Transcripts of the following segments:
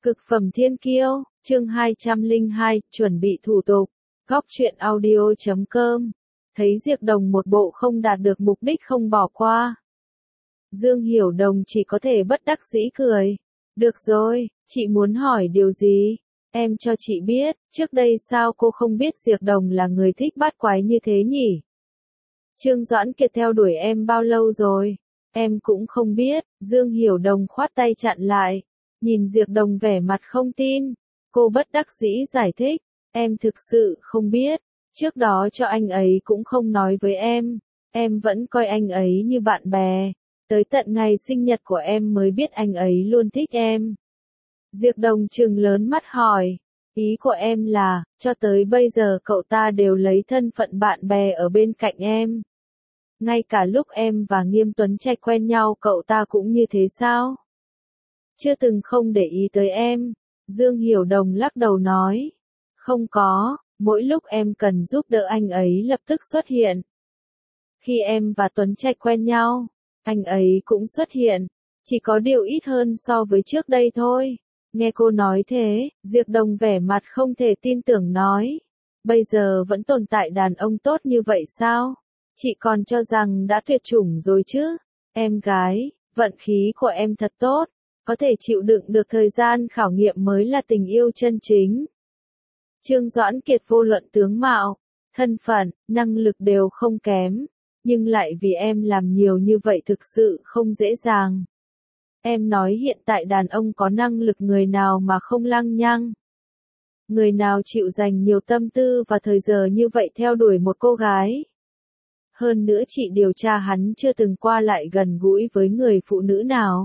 Cực phẩm thiên kiêu, chương 202, chuẩn bị thủ tục. Góc truyện audio.com. Thấy Diệp Đồng một bộ không đạt được mục đích không bỏ qua. Dương Hiểu Đồng chỉ có thể bất đắc dĩ cười. Được rồi, chị muốn hỏi điều gì? Em cho chị biết, trước đây sao cô không biết Diệp Đồng là người thích bát quái như thế nhỉ? Trương Doãn Kiệt theo đuổi em bao lâu rồi? Em cũng không biết, Dương Hiểu Đồng khoát tay chặn lại. Nhìn Diệp Đồng vẻ mặt không tin, cô bất đắc dĩ giải thích, em thực sự không biết, trước đó cho anh ấy cũng không nói với em vẫn coi anh ấy như bạn bè, tới tận ngày sinh nhật của em mới biết anh ấy luôn thích em. Diệp Đồng trừng lớn mắt hỏi, ý của em là, cho tới bây giờ cậu ta đều lấy thân phận bạn bè ở bên cạnh em. Ngay cả lúc em và Nghiêm Tuấn Trạch quen nhau cậu ta cũng như thế sao? Chưa từng không để ý tới em, Dương Hiểu Đồng lắc đầu nói. Không có, mỗi lúc em cần giúp đỡ anh ấy lập tức xuất hiện. Khi em và Tuấn Trạch quen nhau, anh ấy cũng xuất hiện, chỉ có điều ít hơn so với trước đây thôi. Nghe cô nói thế, Diệp Đồng vẻ mặt không thể tin tưởng nói. Bây giờ vẫn tồn tại đàn ông tốt như vậy sao? Chị còn cho rằng đã tuyệt chủng rồi chứ. Em gái, vận khí của em thật tốt. Có thể chịu đựng được thời gian khảo nghiệm mới là tình yêu chân chính. Trương Doãn Kiệt vô luận tướng mạo, thân phận, năng lực đều không kém, nhưng lại vì em làm nhiều như vậy thực sự không dễ dàng. Em nói hiện tại đàn ông có năng lực người nào mà không lăng nhăng. Người nào chịu dành nhiều tâm tư và thời giờ như vậy theo đuổi một cô gái. Hơn nữa chị điều tra hắn chưa từng qua lại gần gũi với người phụ nữ nào.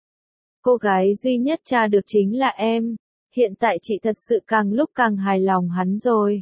Cô gái duy nhất tra được chính là em, hiện tại chị thật sự càng lúc càng hài lòng hắn rồi.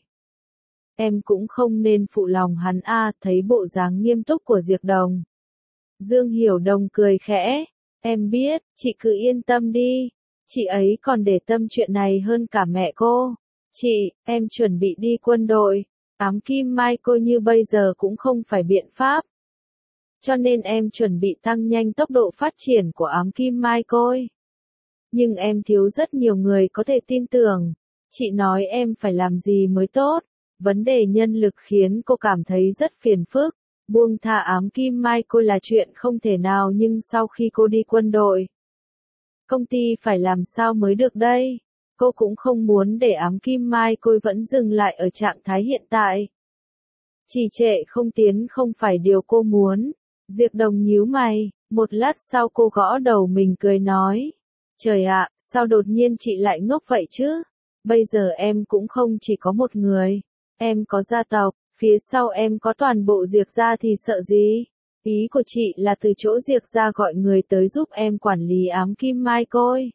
Em cũng không nên phụ lòng hắn thấy bộ dáng nghiêm túc của Diệp Đồng. Dương Hiểu Đồng cười khẽ, em biết, chị cứ yên tâm đi, chị ấy còn để tâm chuyện này hơn cả mẹ cô. Chị, em chuẩn bị đi quân đội, ám kim mai cô như bây giờ cũng không phải biện pháp. Cho nên em chuẩn bị tăng nhanh tốc độ phát triển của ám kim mai côi. Nhưng em thiếu rất nhiều người có thể tin tưởng. Chị nói em phải làm gì mới tốt. Vấn đề nhân lực khiến cô cảm thấy rất phiền phức. Buông tha ám kim mai côi là chuyện không thể nào, nhưng sau khi cô đi quân đội, công ty phải làm sao mới được đây? Cô cũng không muốn để ám kim mai côi vẫn dừng lại ở trạng thái hiện tại. Trì trệ không tiến không phải điều cô muốn. Diệp Đồng nhíu mày, một lát sau cô gõ đầu mình cười nói. Trời ạ, sao đột nhiên chị lại ngốc vậy chứ? Bây giờ em cũng không chỉ có một người. Em có gia tộc, phía sau em có toàn bộ Diệp gia thì sợ gì? Ý của chị là từ chỗ Diệp gia gọi người tới giúp em quản lý ám kim mai côi.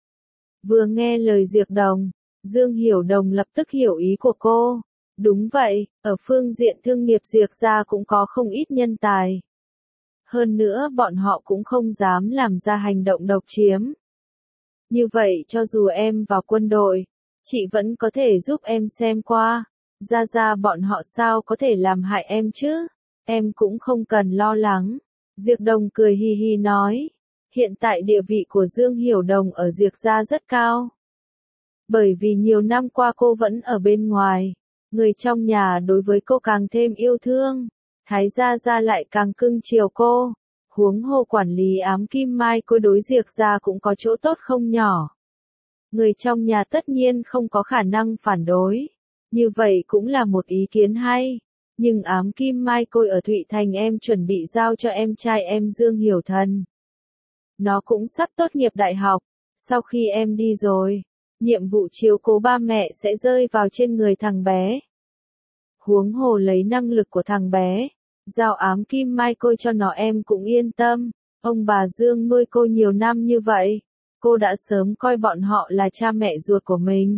Vừa nghe lời Diệp Đồng, Dương Hiểu Đồng lập tức hiểu ý của cô. Đúng vậy, ở phương diện thương nghiệp Diệp gia cũng có không ít nhân tài. Hơn nữa bọn họ cũng không dám làm ra hành động độc chiếm. Như vậy cho dù em vào quân đội, chị vẫn có thể giúp em xem qua. Ra bọn họ sao có thể làm hại em chứ? Em cũng không cần lo lắng. Diệp Đồng cười hì hì nói. Hiện tại địa vị của Dương Hiểu Đồng ở Diệp gia rất cao. Bởi vì nhiều năm qua cô vẫn ở bên ngoài. Người trong nhà đối với cô càng thêm yêu thương. Thái gia lại càng cưng chiều cô. Huống hồ quản lý ám kim mai côi đối Diệp gia cũng có chỗ tốt không nhỏ. Người trong nhà tất nhiên không có khả năng phản đối. Như vậy cũng là một ý kiến hay. Nhưng ám kim mai côi ở Thụy Thành em chuẩn bị giao cho em trai em Dương Hiểu Thần. Nó cũng sắp tốt nghiệp đại học. Sau khi em đi rồi, nhiệm vụ chiếu cố ba mẹ sẽ rơi vào trên người thằng bé. Huống hồ lấy năng lực của thằng bé, giao ám kim mai côi cho nó em cũng yên tâm. Ông bà Dương nuôi cô nhiều năm như vậy, cô đã sớm coi bọn họ là cha mẹ ruột của mình.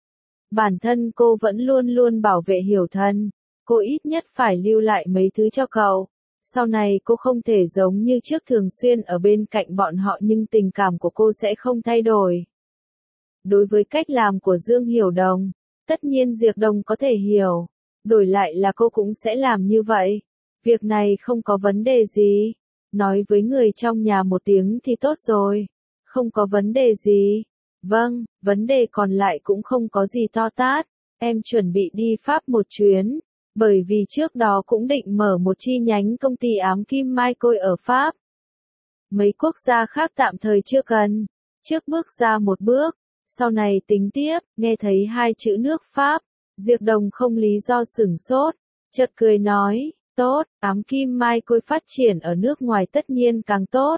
Bản thân cô vẫn luôn luôn bảo vệ Hiểu Thần, cô ít nhất phải lưu lại mấy thứ cho cậu. Sau này cô không thể giống như trước thường xuyên ở bên cạnh bọn họ, nhưng tình cảm của cô sẽ không thay đổi. Đối với cách làm của Dương Hiểu Đồng, tất nhiên Diệp Đồng có thể hiểu. Đổi lại là cô cũng sẽ làm như vậy. Việc này không có vấn đề gì. Nói với người trong nhà một tiếng thì tốt rồi. Không có vấn đề gì. Vâng, vấn đề còn lại cũng không có gì to tát. Em chuẩn bị đi Pháp một chuyến, bởi vì trước đó cũng định mở một chi nhánh công ty ám kim mai côi ở Pháp. Mấy quốc gia khác tạm thời chưa cần. Trước bước ra một bước, sau này tính tiếp. Nghe thấy hai chữ nước Pháp, Diệp Đồng không lý do sửng sốt, chợt cười nói, tốt, ám kim mai côi phát triển ở nước ngoài tất nhiên càng tốt.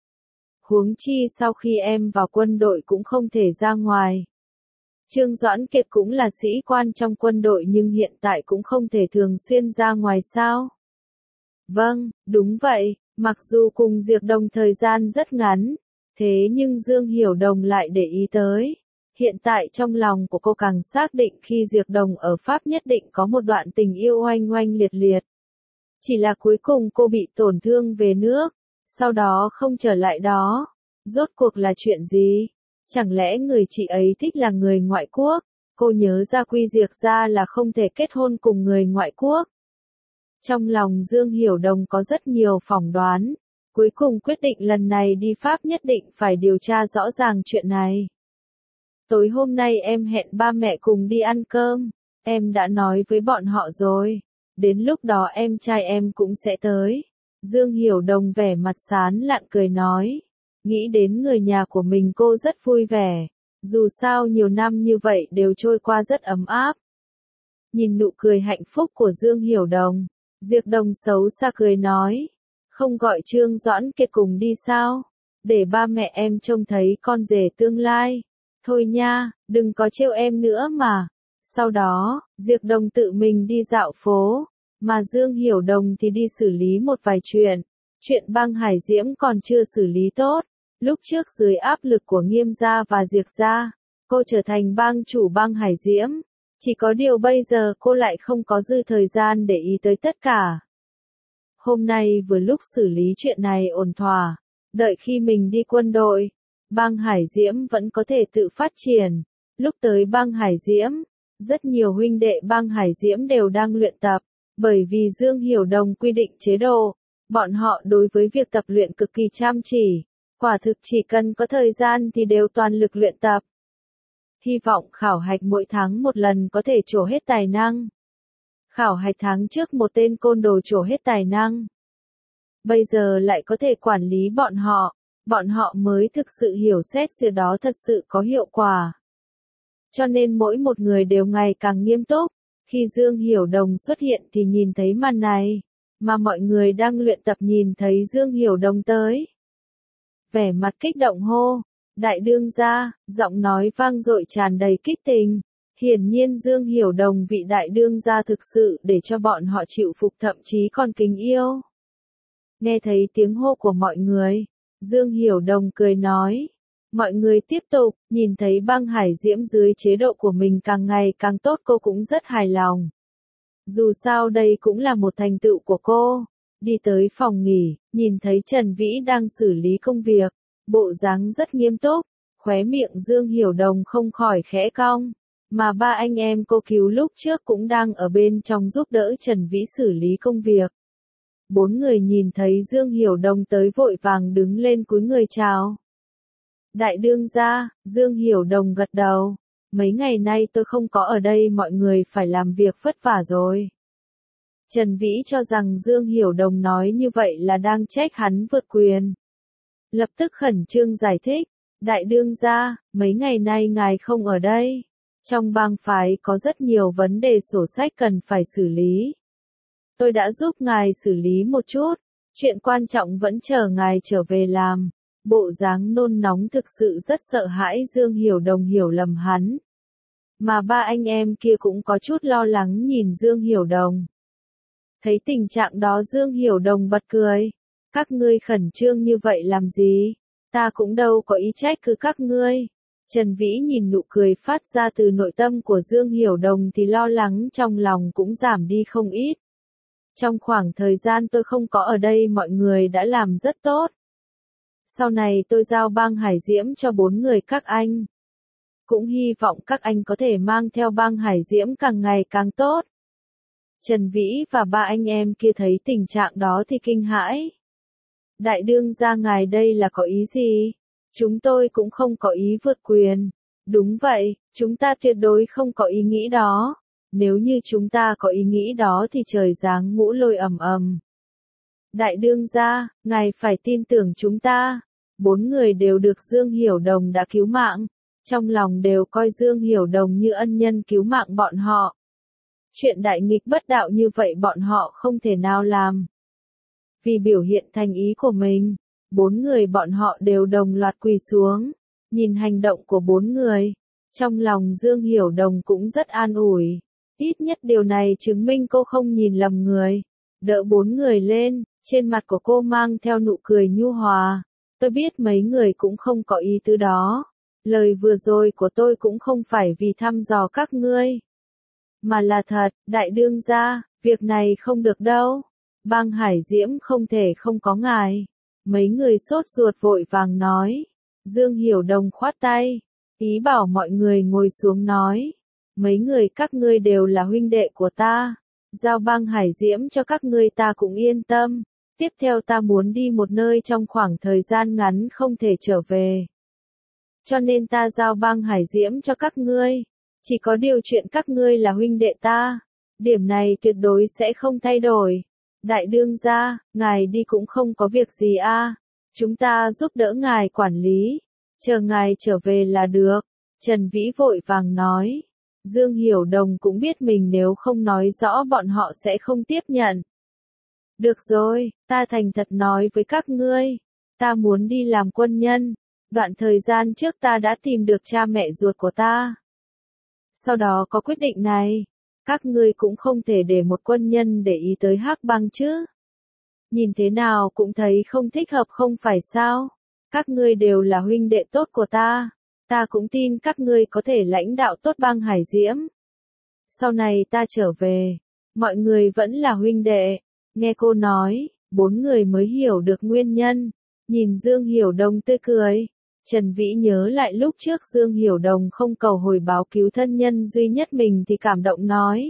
Huống chi sau khi em vào quân đội cũng không thể ra ngoài. Trương Doãn Kiệt cũng là sĩ quan trong quân đội nhưng hiện tại cũng không thể thường xuyên ra ngoài sao? Vâng, đúng vậy, mặc dù cùng Diệp Đồng thời gian rất ngắn, thế nhưng Dương Hiểu Đồng lại để ý tới. Hiện tại trong lòng của cô càng xác định khi Diệp Đồng ở Pháp nhất định có một đoạn tình yêu oanh oanh liệt liệt. Chỉ là cuối cùng cô bị tổn thương về nước, sau đó không trở lại đó. Rốt cuộc là chuyện gì? Chẳng lẽ người chị ấy thích là người ngoại quốc? Cô nhớ ra Quy Diệc gia là không thể kết hôn cùng người ngoại quốc. Trong lòng Dương Hiểu Đồng có rất nhiều phỏng đoán, cuối cùng quyết định lần này đi Pháp nhất định phải điều tra rõ ràng chuyện này. Tối hôm nay em hẹn ba mẹ cùng đi ăn cơm, em đã nói với bọn họ rồi, đến lúc đó em trai em cũng sẽ tới. Dương Hiểu Đồng vẻ mặt sán lạn cười nói, nghĩ đến người nhà của mình cô rất vui vẻ, dù sao nhiều năm như vậy đều trôi qua rất ấm áp. Nhìn nụ cười hạnh phúc của Dương Hiểu Đồng, Diệp Đồng xấu xa cười nói, không gọi Trương Doãn Kiệt cùng đi sao, để ba mẹ em trông thấy con rể tương lai. Thôi nha, đừng có trêu em nữa mà. Sau đó, Diệp Đồng tự mình đi dạo phố, mà Dương Hiểu Đồng thì đi xử lý một vài chuyện. Chuyện băng Hải Diễm còn chưa xử lý tốt. Lúc trước dưới áp lực của Nghiêm gia và Diệp gia, cô trở thành bang chủ băng Hải Diễm. Chỉ có điều bây giờ cô lại không có dư thời gian để ý tới tất cả. Hôm nay vừa lúc xử lý chuyện này ổn thỏa, đợi khi mình đi quân đội, bang Hải Diễm vẫn có thể tự phát triển. Lúc tới bang Hải Diễm, rất nhiều huynh đệ bang Hải Diễm đều đang luyện tập, bởi vì Dương Hiểu Đồng quy định chế độ, bọn họ đối với việc tập luyện cực kỳ chăm chỉ, quả thực chỉ cần có thời gian thì đều toàn lực luyện tập. Hy vọng khảo hạch mỗi tháng một lần có thể trổ hết tài năng. Khảo hạch tháng trước một tên côn đồ trổ hết tài năng. Bây giờ lại có thể quản lý bọn họ mới thực sự hiểu xét chuyện đó thật sự có hiệu quả. Cho nên mỗi một người đều ngày càng nghiêm túc. Khi Dương Hiểu Đồng xuất hiện thì nhìn thấy màn này, mà mọi người đang luyện tập nhìn thấy Dương Hiểu Đồng tới. Vẻ mặt kích động hô, đại đương gia, giọng nói vang dội tràn đầy kích tình. Hiển nhiên Dương Hiểu Đồng vị đại đương gia thực sự để cho bọn họ chịu phục thậm chí còn kính yêu. Nghe thấy tiếng hô của mọi người, Dương Hiểu Đồng cười nói. Mọi người tiếp tục, nhìn thấy băng Hải Diễm dưới chế độ của mình càng ngày càng tốt cô cũng rất hài lòng. Dù sao đây cũng là một thành tựu của cô. Đi tới phòng nghỉ, nhìn thấy Trần Vĩ đang xử lý công việc, bộ dáng rất nghiêm túc, khóe miệng Dương Hiểu Đồng không khỏi khẽ cong. Mà ba anh em cô cứu lúc trước cũng đang ở bên trong giúp đỡ Trần Vĩ xử lý công việc. Bốn người nhìn thấy Dương Hiểu Đồng tới vội vàng đứng lên cúi người chào. Đại đương gia, Dương Hiểu Đồng gật đầu. Mấy ngày nay tôi không có ở đây mọi người phải làm việc vất vả rồi. Trần Vĩ cho rằng Dương Hiểu Đồng nói như vậy là đang trách hắn vượt quyền. Lập tức khẩn trương giải thích. Đại đương gia, mấy ngày nay ngài không ở đây. Trong bang phái có rất nhiều vấn đề sổ sách cần phải xử lý. Tôi đã giúp ngài xử lý một chút. Chuyện quan trọng vẫn chờ ngài trở về làm. Bộ dáng nôn nóng thực sự rất sợ hãi Dương Hiểu Đồng hiểu lầm hắn. Mà ba anh em kia cũng có chút lo lắng nhìn Dương Hiểu Đồng. Thấy tình trạng đó Dương Hiểu Đồng bật cười. Các ngươi khẩn trương như vậy làm gì? Ta cũng đâu có ý trách cứ các ngươi. Trần Vĩ nhìn nụ cười phát ra từ nội tâm của Dương Hiểu Đồng thì lo lắng trong lòng cũng giảm đi không ít. Trong khoảng thời gian tôi không có ở đây mọi người đã làm rất tốt. Sau này tôi giao bang Hải Diễm cho 4 người các anh. Cũng hy vọng các anh có thể mang theo bang Hải Diễm càng ngày càng tốt. Trần Vĩ và ba anh em kia thấy tình trạng đó thì kinh hãi. Đại đương gia ngài đây là có ý gì? Chúng tôi cũng không có ý vượt quyền. Đúng vậy, chúng ta tuyệt đối không có ý nghĩ đó. Nếu như chúng ta có ý nghĩ đó thì trời giáng ngũ lôi ầm ầm. Đại đương gia, ngài phải tin tưởng chúng ta. 4 người đều được Dương Hiểu Đồng đã cứu mạng. Trong lòng đều coi Dương Hiểu Đồng như ân nhân cứu mạng bọn họ. Chuyện đại nghịch bất đạo như vậy bọn họ không thể nào làm. Vì biểu hiện thành ý của mình, 4 người bọn họ đều đồng loạt quỳ xuống. Nhìn hành động của 4 người, trong lòng Dương Hiểu Đồng cũng rất an ủi. Ít nhất điều này chứng minh cô không nhìn lầm người. Đỡ 4 người lên, trên mặt của cô mang theo nụ cười nhu hòa. Tôi biết mấy người cũng không có ý tứ đó. Lời vừa rồi của tôi cũng không phải vì thăm dò các ngươi. Mà là thật, đại đương gia, việc này không được đâu. Bang Hải Diễm không thể không có ngài. Mấy người sốt ruột vội vàng nói. Dương Hiểu Đồng khoát tay. Ý bảo mọi người ngồi xuống nói. Mấy người các ngươi đều là huynh đệ của ta. Giao bang Hải Diễm cho các ngươi ta cũng yên tâm. Tiếp theo ta muốn đi một nơi trong khoảng thời gian ngắn không thể trở về. Cho nên ta giao bang Hải Diễm cho các ngươi. Chỉ có điều chuyện các ngươi là huynh đệ ta. Điểm này tuyệt đối sẽ không thay đổi. Đại đương gia, ngài đi cũng không có việc gì a. Chúng ta giúp đỡ ngài quản lý. Chờ ngài trở về là được. Trần Vĩ vội vàng nói. Dương Hiểu Đồng cũng biết mình nếu không nói rõ bọn họ sẽ không tiếp nhận. Được rồi, ta thành thật nói với các ngươi. Ta muốn đi làm quân nhân. Đoạn thời gian trước ta đã tìm được cha mẹ ruột của ta. Sau đó có quyết định này. Các ngươi cũng không thể để một quân nhân để ý tới Hắc Bang chứ. Nhìn thế nào cũng thấy không thích hợp không phải sao. Các ngươi đều là huynh đệ tốt của ta. Ta cũng tin các ngươi có thể lãnh đạo tốt bang Hải Diễm. Sau này ta trở về. Mọi người vẫn là huynh đệ. Nghe cô nói, 4 người mới hiểu được nguyên nhân. Nhìn Dương Hiểu Đồng tươi cười. Trần Vĩ nhớ lại lúc trước Dương Hiểu Đồng không cầu hồi báo cứu thân nhân duy nhất mình thì cảm động nói.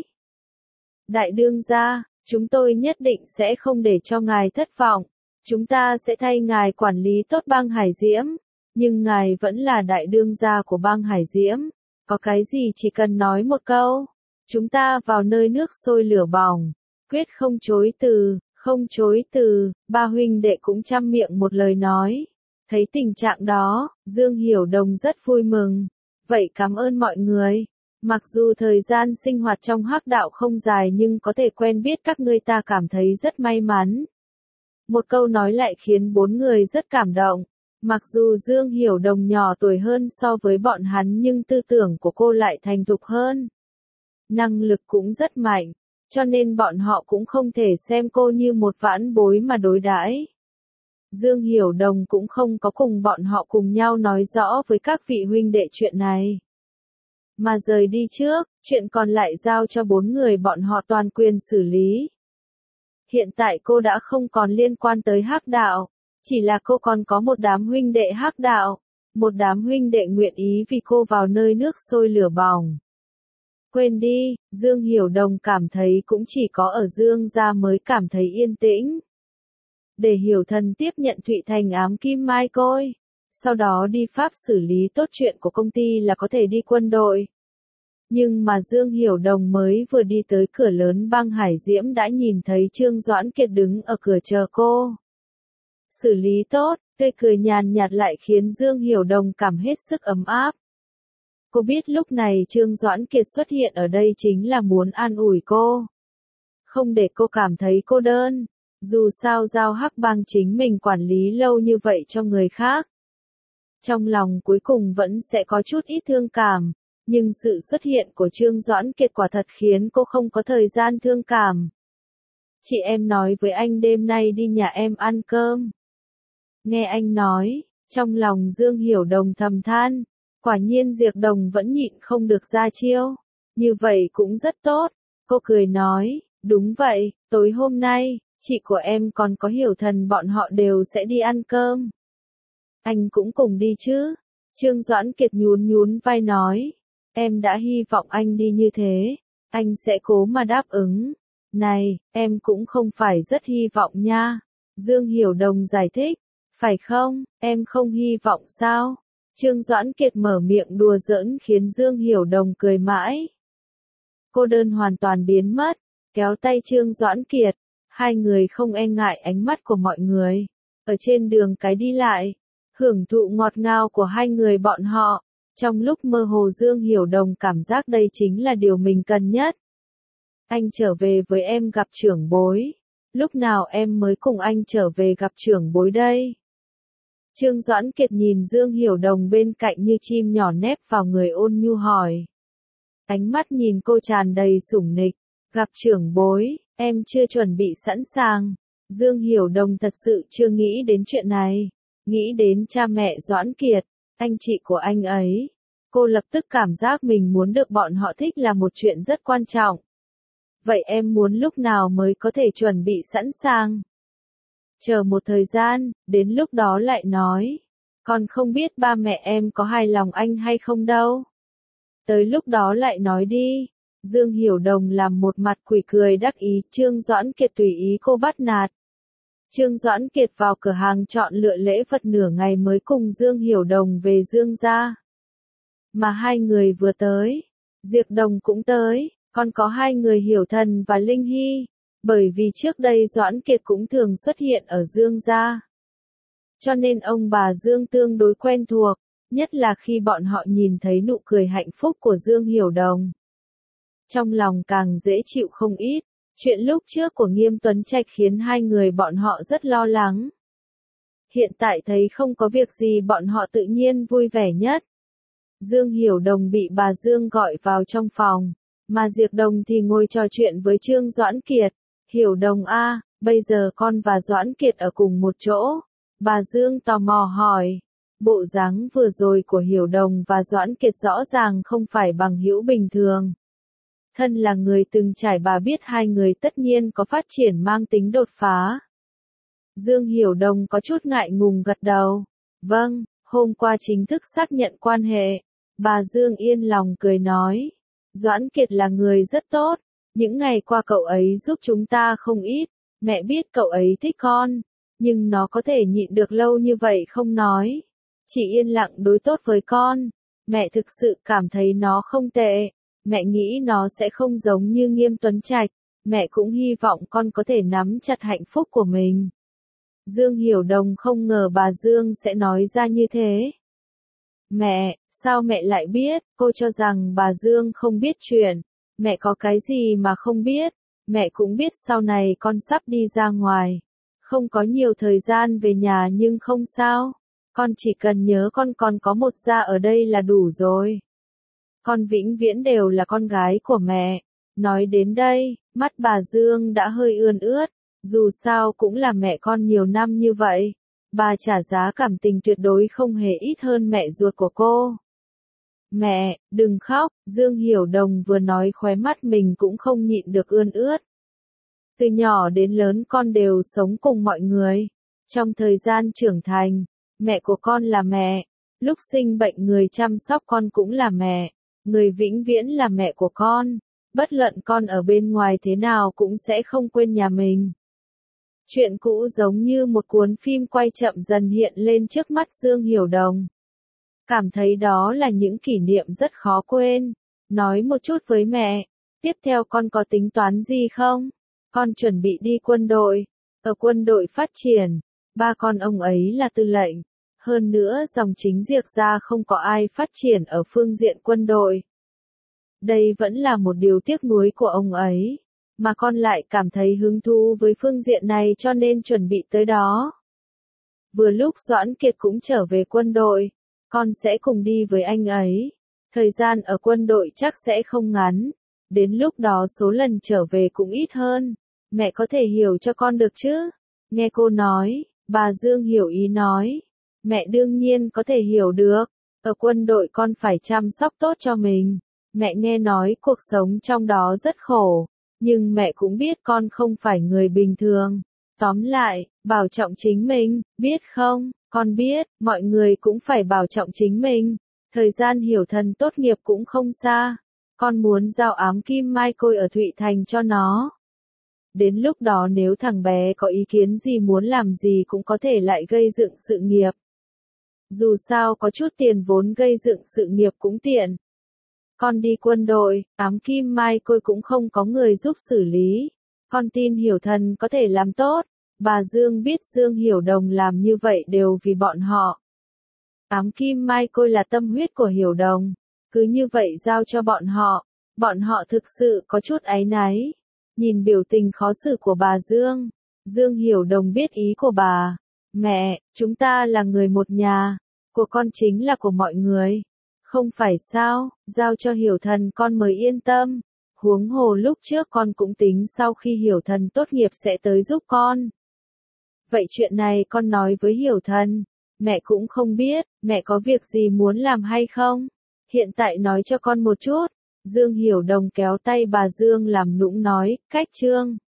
Đại đương gia, chúng tôi nhất định sẽ không để cho ngài thất vọng. Chúng ta sẽ thay ngài quản lý tốt bang Hải Diễm. Nhưng ngài vẫn là đại đương gia của bang Hải Diễm. Có cái gì chỉ cần nói một câu. Chúng ta vào nơi nước sôi lửa bỏng. Quyết không chối từ, không chối từ. Ba huynh đệ cũng trăm miệng một lời nói. Thấy tình trạng đó, Dương Hiểu Đồng rất vui mừng. Vậy cảm ơn mọi người. Mặc dù thời gian sinh hoạt trong Hắc đạo không dài nhưng có thể quen biết các ngươi ta cảm thấy rất may mắn. Một câu nói lại khiến 4 người rất cảm động. Mặc dù Dương Hiểu Đồng nhỏ tuổi hơn so với bọn hắn nhưng tư tưởng của cô lại thành thục hơn. Năng lực cũng rất mạnh, cho nên bọn họ cũng không thể xem cô như một vãn bối mà đối đãi. Dương Hiểu Đồng cũng không có cùng bọn họ cùng nhau nói rõ với các vị huynh đệ chuyện này. Mà rời đi trước, chuyện còn lại giao cho 4 người bọn họ toàn quyền xử lý. Hiện tại cô đã không còn liên quan tới Hắc đạo, chỉ là cô còn có một đám huynh đệ Hắc đạo, một đám huynh đệ nguyện ý vì cô vào nơi nước sôi lửa bỏng. Quên đi, Dương Hiểu Đồng cảm thấy cũng chỉ có ở Dương gia mới cảm thấy yên tĩnh. Để Hiểu Thần tiếp nhận Thụy Thành ám kim mai côi, sau đó đi Pháp xử lý tốt chuyện của công ty là có thể đi quân đội. Nhưng mà Dương Hiểu Đồng mới vừa đi tới cửa lớn bang Hải Diễm đã nhìn thấy Trương Doãn Kiệt đứng ở cửa chờ cô. Xử lý tốt, tươi cười nhàn nhạt lại khiến Dương Hiểu Đồng cảm hết sức ấm áp. Cô biết lúc này Trương Doãn Kiệt xuất hiện ở đây chính là muốn an ủi cô. Không để cô cảm thấy cô đơn. Dù sao giao Hắc bang chính mình quản lý lâu như vậy cho người khác. Trong lòng cuối cùng vẫn sẽ có chút ít thương cảm. Nhưng sự xuất hiện của Trương Doãn Kiệt quả thật khiến cô không có thời gian thương cảm. Chị em nói với anh đêm nay đi nhà em ăn cơm. Nghe anh nói, trong lòng Dương Hiểu Đồng thầm than. Quả nhiên Diệp Đồng vẫn nhịn không được ra chiêu. Như vậy cũng rất tốt. Cô cười nói, đúng vậy, tối hôm nay, chị của em còn có Hiểu Thần bọn họ đều sẽ đi ăn cơm. Anh cũng cùng đi chứ? Trương Doãn Kiệt nhún vai nói. Em đã hy vọng anh đi như thế. Anh sẽ cố mà đáp ứng. Này, em cũng không phải rất hy vọng nha. Dương Hiểu Đồng giải thích. Phải không, em không hy vọng sao? Trương Doãn Kiệt mở miệng đùa giỡn khiến Dương Hiểu Đồng cười mãi. Cô đơn hoàn toàn biến mất, kéo tay Trương Doãn Kiệt, hai người không e ngại ánh mắt của mọi người. Ở trên đường cái đi lại, hưởng thụ ngọt ngào của hai người bọn họ. Trong lúc mơ hồ Dương Hiểu Đồng cảm giác đây chính là điều mình cần nhất. Anh trở về với em gặp trưởng bối. Lúc nào em mới cùng anh trở về gặp trưởng bối đây? Trương Doãn Kiệt nhìn Dương Hiểu Đồng bên cạnh như chim nhỏ nép vào người ôn nhu hỏi. Ánh mắt nhìn cô tràn đầy sủng nịch. Gặp trưởng bối, em chưa chuẩn bị sẵn sàng. Dương Hiểu Đồng thật sự chưa nghĩ đến chuyện này. Nghĩ đến cha mẹ Doãn Kiệt, anh chị của anh ấy. Cô lập tức cảm giác mình muốn được bọn họ thích là một chuyện rất quan trọng. Vậy em muốn lúc nào mới có thể chuẩn bị sẵn sàng? Chờ một thời gian, đến lúc đó lại nói. Còn không biết ba mẹ em có hài lòng anh hay không đâu. Tới lúc đó lại nói đi. Dương Hiểu Đồng làm một mặt quỷ cười đắc ý, Trương Doãn Kiệt tùy ý cô bắt nạt. Trương Doãn Kiệt vào cửa hàng chọn lựa lễ vật nửa ngày mới cùng Dương Hiểu Đồng về Dương gia. Mà hai người vừa tới, Diệp Đồng cũng tới, còn có hai người Hiểu Thần và Linh Hy, bởi vì trước đây Doãn Kiệt cũng thường xuất hiện ở Dương gia. Cho nên ông bà Dương tương đối quen thuộc, nhất là khi bọn họ nhìn thấy nụ cười hạnh phúc của Dương Hiểu Đồng. Trong lòng càng dễ chịu không ít, chuyện lúc trước của Nghiêm Tuấn Trạch khiến hai người bọn họ rất lo lắng. Hiện tại thấy không có việc gì bọn họ tự nhiên vui vẻ nhất. Dương Hiểu Đồng bị bà Dương gọi vào trong phòng, mà Diệp Đồng thì ngồi trò chuyện với Trương Doãn Kiệt. Hiểu Đồng a, bây giờ con và Doãn Kiệt ở cùng một chỗ. Bà Dương tò mò hỏi. Bộ dáng vừa rồi của Hiểu Đồng và Doãn Kiệt rõ ràng không phải bằng hữu bình thường. Thân là người từng trải bà biết hai người tất nhiên có phát triển mang tính đột phá. Dương Hiểu Đồng có chút ngại ngùng gật đầu. Vâng, hôm qua chính thức xác nhận quan hệ. Bà Dương yên lòng cười nói. Doãn Kiệt là người rất tốt. Những ngày qua cậu ấy giúp chúng ta không ít. Mẹ biết cậu ấy thích con. Nhưng nó có thể nhịn được lâu như vậy không nói. Chỉ yên lặng đối tốt với con. Mẹ thực sự cảm thấy nó không tệ. Mẹ nghĩ nó sẽ không giống như Nghiêm Tuấn Trạch. Mẹ cũng hy vọng con có thể nắm chặt hạnh phúc của mình. Dương Hiểu Đồng không ngờ bà Dương sẽ nói ra như thế. Mẹ, sao mẹ lại biết? Cô cho rằng bà Dương không biết chuyện. Mẹ có cái gì mà không biết? Mẹ cũng biết sau này con sắp đi ra ngoài. Không có nhiều thời gian về nhà nhưng không sao. Con chỉ cần nhớ con còn có một gia ở đây là đủ rồi. Con vĩnh viễn đều là con gái của mẹ. Nói đến đây, mắt bà Dương đã hơi ươn ướt. Dù sao cũng là mẹ con nhiều năm như vậy. Bà trả giá cảm tình tuyệt đối không hề ít hơn mẹ ruột của cô. Mẹ, đừng khóc, Dương Hiểu Đồng vừa nói khóe mắt mình cũng không nhịn được ươn ướt. Từ nhỏ đến lớn con đều sống cùng mọi người. Trong thời gian trưởng thành, mẹ của con là mẹ. Lúc sinh bệnh người chăm sóc con cũng là mẹ. Người vĩnh viễn là mẹ của con. Bất luận con ở bên ngoài thế nào cũng sẽ không quên nhà mình. Chuyện cũ giống như một cuốn phim quay chậm dần hiện lên trước mắt Dương Hiểu Đồng. Cảm thấy đó là những kỷ niệm rất khó quên. Nói một chút với mẹ. Tiếp theo con có tính toán gì không? Con chuẩn bị đi quân đội. Ở quân đội phát triển. Ba con ông ấy là tư lệnh. Hơn nữa dòng chính Diệp gia không có ai phát triển ở phương diện quân đội. Đây vẫn là một điều tiếc nuối của ông ấy. Mà con lại cảm thấy hứng thú với phương diện này cho nên chuẩn bị tới đó. Vừa lúc Doãn Kiệt cũng trở về quân đội. Con sẽ cùng đi với anh ấy. Thời gian ở quân đội chắc sẽ không ngắn. Đến lúc đó số lần trở về cũng ít hơn. Mẹ có thể hiểu cho con được chứ? Nghe cô nói, bà Dương hiểu ý nói. Mẹ đương nhiên có thể hiểu được. Ở quân đội con phải chăm sóc tốt cho mình. Mẹ nghe nói cuộc sống trong đó rất khổ. Nhưng mẹ cũng biết con không phải người bình thường. Tóm lại, bảo trọng chính mình, biết không? Con biết, mọi người cũng phải bảo trọng chính mình. Thời gian Hiểu Thần tốt nghiệp cũng không xa. Con muốn giao ám kim mai côi ở Thụy Thành cho nó. Đến lúc đó nếu thằng bé có ý kiến gì muốn làm gì cũng có thể lại gây dựng sự nghiệp. Dù sao có chút tiền vốn gây dựng sự nghiệp cũng tiện. Con đi quân đội, ám kim mai côi cũng không có người giúp xử lý. Con tin Hiểu Thần có thể làm tốt. Bà Dương biết Dương Hiểu Đồng làm như vậy đều vì bọn họ. Ám kim mai côi là tâm huyết của Hiểu Đồng. Cứ như vậy giao cho bọn họ. Bọn họ thực sự có chút áy náy. Nhìn biểu tình khó xử của bà Dương. Dương Hiểu Đồng biết ý của bà. Mẹ, chúng ta là người một nhà. Của con chính là của mọi người. Không phải sao, giao cho Hiểu Thần con mới yên tâm. Huống hồ lúc trước con cũng tính sau khi Hiểu Thần tốt nghiệp sẽ tới giúp con. Vậy chuyện này con nói với Hiểu Thần. Mẹ cũng không biết, mẹ có việc gì muốn làm hay không? Hiện tại nói cho con một chút. Dương Hiểu Đồng kéo tay bà Dương làm nũng nói, cách Trương.